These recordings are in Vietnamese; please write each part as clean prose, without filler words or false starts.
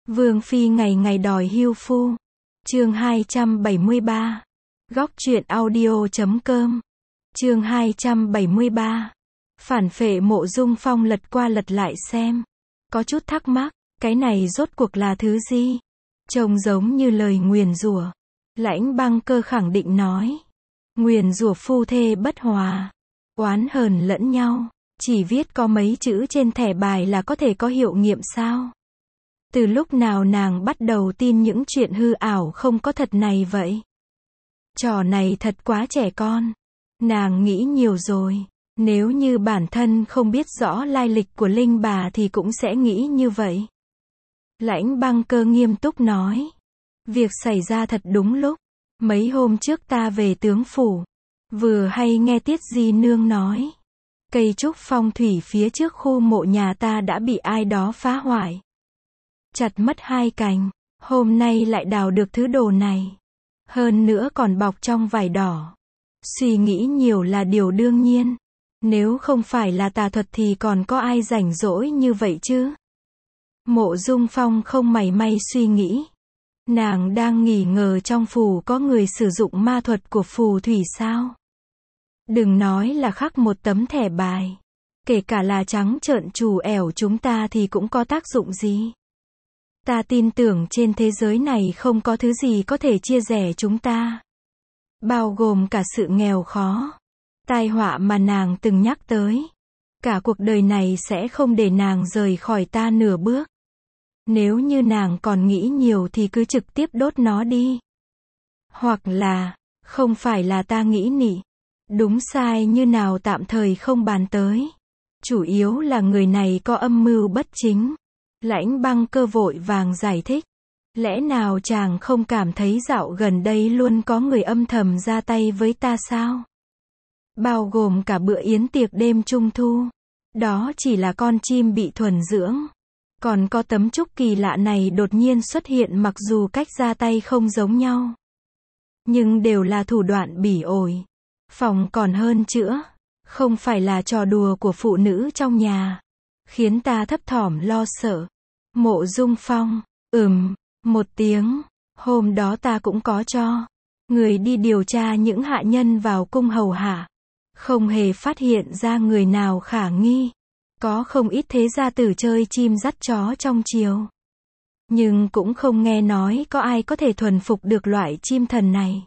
Vương phi ngày ngày đòi hưu phu. Chương 273. Góc truyện audio.com. Chương 273. Phản phệ. Mộ Dung Phong lật qua lật lại xem. Có chút thắc mắc, cái này rốt cuộc là thứ gì? Trông giống như lời nguyền rủa. Lãnh Băng Cơ khẳng định nói. Nguyền rủa phu thê bất hòa, oán hờn lẫn nhau. Chỉ viết có mấy chữ trên thẻ bài là có thể có hiệu nghiệm sao? Từ lúc nào nàng bắt đầu tin những chuyện hư ảo không có thật này vậy? Trò này thật quá trẻ con. Nàng nghĩ nhiều rồi. Nếu như bản thân không biết rõ lai lịch của Linh bà thì cũng sẽ nghĩ như vậy. Lãnh Băng Cơ nghiêm túc nói. Việc xảy ra thật đúng lúc. Mấy hôm trước ta về tướng phủ, vừa hay nghe Tiết Di Nương nói. Cây trúc phong thủy phía trước khu mộ nhà ta đã bị ai đó phá hoại. Chặt mất 2 cành, hôm nay lại đào được thứ đồ này. Hơn nữa còn bọc trong vải đỏ. Suy nghĩ nhiều là điều đương nhiên. Nếu không phải là tà thuật thì còn có ai rảnh rỗi như vậy chứ? Mộ Dung Phong không mảy may suy nghĩ. Nàng đang nghi ngờ trong phù có người sử dụng ma thuật của phù thủy sao? Đừng nói là khắc một tấm thẻ bài. Kể cả là trắng trợn trù ẻo chúng ta thì cũng có tác dụng gì? Ta tin tưởng trên thế giới này không có thứ gì có thể chia rẽ chúng ta. Bao gồm cả sự nghèo khó. Tai họa mà nàng từng nhắc tới. Cả cuộc đời này sẽ không để nàng rời khỏi ta nửa bước. Nếu như nàng còn nghĩ nhiều thì cứ trực tiếp đốt nó đi. Hoặc là, không phải là ta nghĩ nị. Đúng sai như nào tạm thời không bàn tới. Chủ yếu là người này có âm mưu bất chính. Lãnh Băng Cơ vội vàng giải thích. Lẽ nào chàng không cảm thấy dạo gần đây luôn có người âm thầm ra tay với ta sao? Bao gồm cả bữa yến tiệc đêm trung thu. Đó chỉ là con chim bị thuần dưỡng. Còn có tấm trúc kỳ lạ này đột nhiên xuất hiện mặc dù cách ra tay không giống nhau. Nhưng đều là thủ đoạn bỉ ổi. Phòng còn hơn chữa. Không phải là trò đùa của phụ nữ trong nhà. Khiến ta thấp thỏm lo sợ. Mộ Dung Phong, một tiếng. Hôm đó ta cũng có cho người đi điều tra những hạ nhân vào cung hầu hạ. Không hề phát hiện ra người nào khả nghi. Có không ít thế gia tử chơi chim dắt chó trong triều. Nhưng cũng không nghe nói có ai có thể thuần phục được loại chim thần này.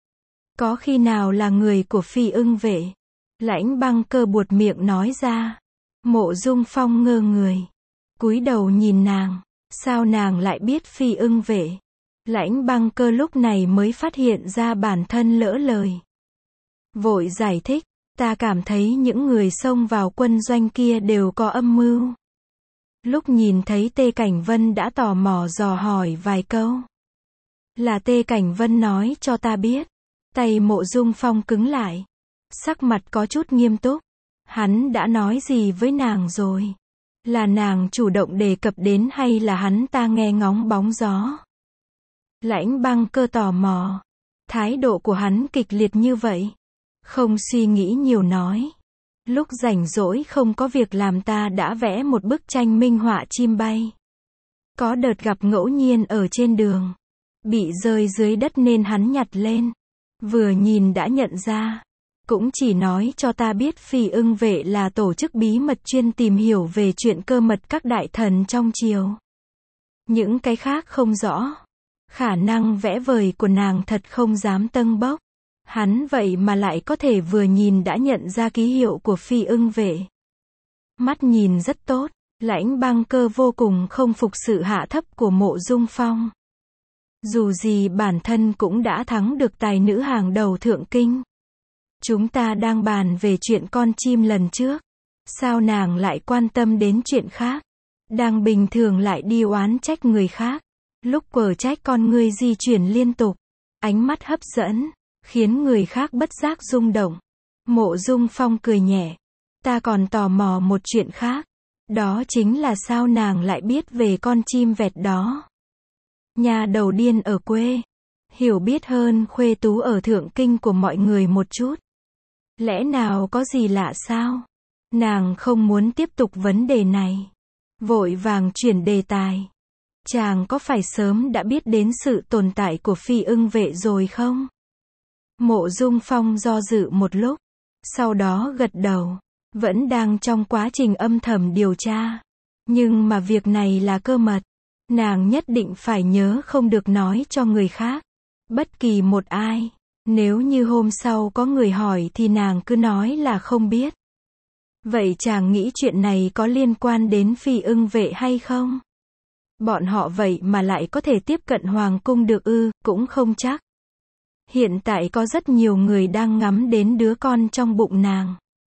Có khi nào là người của Phi Ưng Vệ? Lãnh Băng Cơ buột miệng nói ra. Mộ Dung Phong ngơ người. Cúi đầu nhìn nàng. Sao nàng lại biết Phi Ưng Vệ? Lãnh Băng Cơ lúc này mới phát hiện ra bản thân lỡ lời. Vội giải thích. Ta cảm thấy những người xông vào quân doanh kia đều có âm mưu. Lúc nhìn thấy Tê Cảnh Vân đã tò mò dò hỏi vài câu. Là Tê Cảnh Vân nói cho ta biết. Tay Mộ Dung Phong cứng lại. Sắc mặt có chút nghiêm túc. Hắn đã nói gì với nàng rồi? Là nàng chủ động đề cập đến hay là hắn ta nghe ngóng bóng gió? Lãnh Băng Cơ tò mò. Thái độ của hắn kịch liệt như vậy. Không suy nghĩ nhiều nói. Lúc rảnh rỗi không có việc làm ta đã vẽ một bức tranh minh họa chim bay. Có đợt gặp ngẫu nhiên ở trên đường. Bị rơi dưới đất nên hắn nhặt lên. Vừa nhìn đã nhận ra. Cũng chỉ nói cho ta biết Phi Ưng Vệ là tổ chức bí mật chuyên tìm hiểu về chuyện cơ mật các đại thần trong triều. Những cái khác không rõ. Khả năng vẽ vời của nàng thật không dám tâng bốc. Hắn vậy mà lại có thể vừa nhìn đã nhận ra ký hiệu của Phi Ưng Vệ. Mắt nhìn rất tốt. Lãnh Băng Cơ vô cùng không phục sự hạ thấp của Mộ Dung Phong. Dù gì bản thân cũng đã thắng được tài nữ hàng đầu thượng kinh. Chúng ta đang bàn về chuyện con chim lần trước. Sao nàng lại quan tâm đến chuyện khác? Đang bình thường lại đi oán trách người khác. Lúc quở trách con ngươi di chuyển liên tục. Ánh mắt hấp dẫn. Khiến người khác bất giác rung động. Mộ Dung Phong cười nhẹ. Ta còn tò mò một chuyện khác. Đó chính là sao nàng lại biết về con chim vẹt đó. Nhà đầu điên ở quê. Hiểu biết hơn khuê tú ở thượng kinh của mọi người một chút. Lẽ nào có gì lạ sao? Nàng không muốn tiếp tục vấn đề này. Vội vàng chuyển đề tài. chàng có phải sớm đã biết đến sự tồn tại của phi ưng vệ rồi không? Mộ Dung Phong do dự một lúc, sau đó gật đầu, vẫn đang trong quá trình âm thầm điều tra. Nhưng mà việc này là cơ mật, nàng nhất định phải nhớ không được nói cho người khác, bất kỳ một ai. Nếu như hôm sau có người hỏi thì nàng cứ nói là không biết. Vậy chàng nghĩ chuyện này có liên quan đến phi ưng vệ hay không? Bọn họ vậy mà lại có thể tiếp cận hoàng cung được ư? Cũng không chắc. Hiện tại có rất nhiều người đang ngắm đến đứa con trong bụng nàng.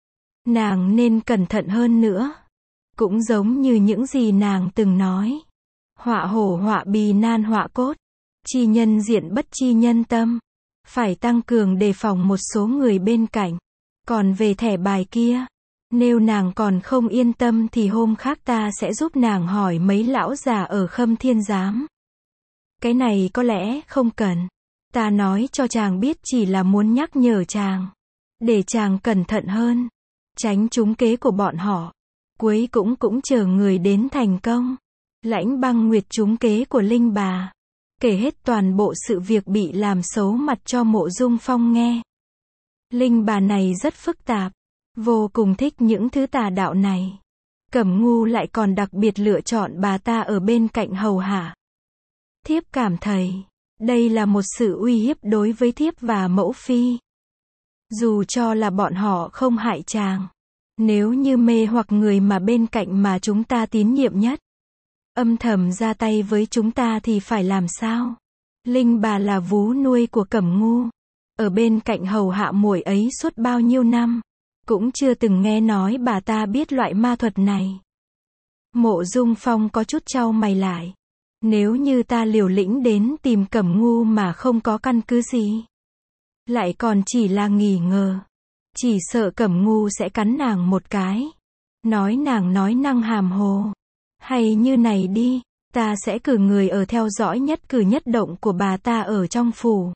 Nàng nên cẩn thận hơn nữa. Cũng giống như những gì nàng từng nói. Họa hổ họa bì nan họa cốt. Chi nhân diện bất chi nhân tâm. Phải tăng cường đề phòng một số người bên cạnh. Còn về thẻ bài kia, nếu nàng còn không yên tâm thì hôm khác ta sẽ giúp nàng hỏi mấy lão già ở Khâm Thiên Giám. Cái này có lẽ không cần. Ta nói cho chàng biết chỉ là muốn nhắc nhở chàng. Để chàng cẩn thận hơn. Tránh trúng kế của bọn họ. Cuối cũng chờ người đến thành công. Lãnh Băng Nguyệt trúng kế của Linh bà. Kể hết toàn bộ sự việc bị làm xấu mặt cho Mộ Dung Phong nghe. Linh bà này rất phức tạp. Vô cùng thích những thứ tà đạo này. Cẩm Ngu lại còn đặc biệt lựa chọn bà ta ở bên cạnh hầu hạ. Thiếp cảm thấy, đây là một sự uy hiếp đối với thiếp và mẫu phi. Dù cho là bọn họ không hại chàng. Nếu như mê hoặc người mà bên cạnh mà chúng ta tín nhiệm nhất, âm thầm ra tay với chúng ta thì phải làm sao? Linh bà là vú nuôi của Cẩm Ngu. Ở bên cạnh hầu hạ muội ấy suốt bao nhiêu năm. Cũng chưa từng nghe nói bà ta biết loại ma thuật này. Mộ Dung Phong có chút chau mày lại. Nếu như ta liều lĩnh đến tìm Cẩm Ngu mà không có căn cứ gì, lại còn chỉ là nghi ngờ, chỉ sợ Cẩm Ngu sẽ cắn nàng một cái. Nói nàng nói năng hàm hồ. Hay như này đi, ta sẽ cử người ở theo dõi nhất cử nhất động của bà ta ở trong phủ.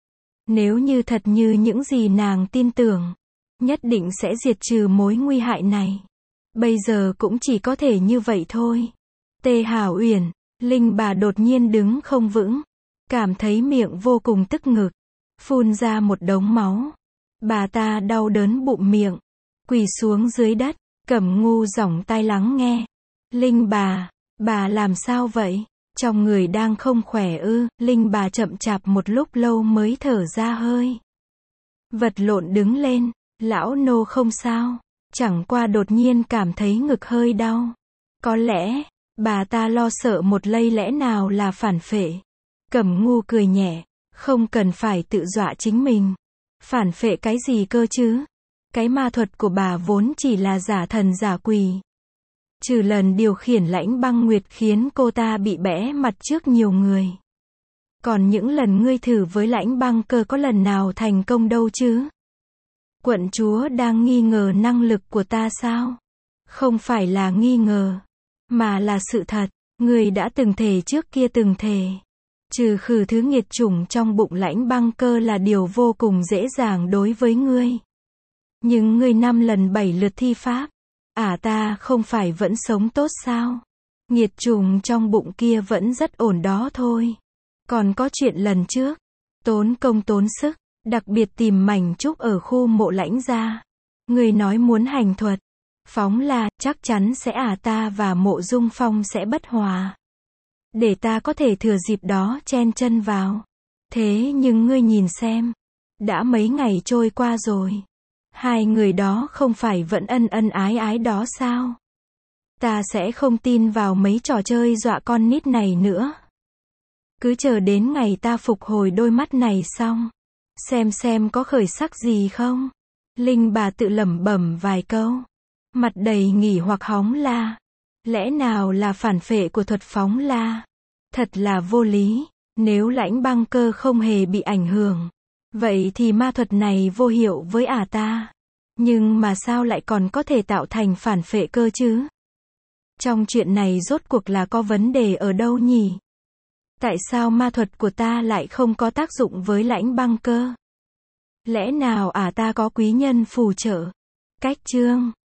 Nếu như thật như những gì nàng tin tưởng, nhất định sẽ diệt trừ mối nguy hại này. Bây giờ cũng chỉ có thể như vậy thôi. Tê Hảo Uyển, Linh bà đột nhiên đứng không vững, cảm thấy miệng vô cùng tức ngực, phun ra một đống máu. Bà ta đau đớn bụng miệng, quỳ xuống dưới đất. Cẩm Ngu giỏng tai lắng nghe. Linh bà làm sao vậy? Trong người đang không khỏe ư? Linh bà chậm chạp một lúc lâu mới thở ra hơi. Vật lộn đứng lên. Lão nô không sao, chẳng qua đột nhiên cảm thấy ngực hơi đau. Có lẽ, bà ta lo sợ một lây lẽ nào là phản phệ. Cẩm Ngu cười nhẹ, không cần phải tự dọa chính mình. Phản phệ cái gì cơ chứ? Cái ma thuật của bà vốn chỉ là giả thần giả quỷ. Trừ lần điều khiển Lãnh Băng Nguyệt khiến cô ta bị bẽ mặt trước nhiều người. Còn những lần ngươi thử với Lãnh Băng Cơ có lần nào thành công đâu chứ? Quận chúa đang nghi ngờ năng lực của ta sao? Không phải là nghi ngờ, mà là sự thật. Ngươi đã từng thề trước kia từng thề. Trừ khử thứ nghiệt chủng trong bụng Lãnh Băng Cơ là điều vô cùng dễ dàng đối với ngươi. Nhưng ngươi 5 lần 7 lượt thi pháp. Ta không phải vẫn sống tốt sao? Nghiệt chủng trong bụng kia vẫn rất ổn đó thôi. Còn có chuyện lần trước, tốn công tốn sức, đặc biệt tìm mảnh trúc ở khu Mộ Lãnh gia. Người nói muốn hành thuật, phóng là, chắc chắn sẽ ta và Mộ Dung Phong sẽ bất hòa. Để ta có thể thừa dịp đó chen chân vào. Thế nhưng ngươi nhìn xem, đã mấy ngày trôi qua rồi. Hai người đó không phải vẫn ân ân ái ái đó sao? Ta sẽ không tin vào mấy trò chơi dọa con nít này nữa. Cứ chờ đến ngày ta phục hồi đôi mắt này xong, xem có khởi sắc gì không. Linh bà tự lẩm bẩm vài câu, mặt đầy nghỉ hoặc hóng la. Lẽ nào là phản phệ của thuật phóng la? Thật là vô lý. Nếu Lãnh Băng Cơ không hề bị ảnh hưởng, vậy thì ma thuật này vô hiệu với ta. Nhưng mà sao lại còn có thể tạo thành phản phệ cơ chứ? Trong chuyện này rốt cuộc là có vấn đề ở đâu nhỉ? Tại sao ma thuật của ta lại không có tác dụng với Lãnh Băng Cơ? Lẽ nào ta có quý nhân phù trợ? Cách chương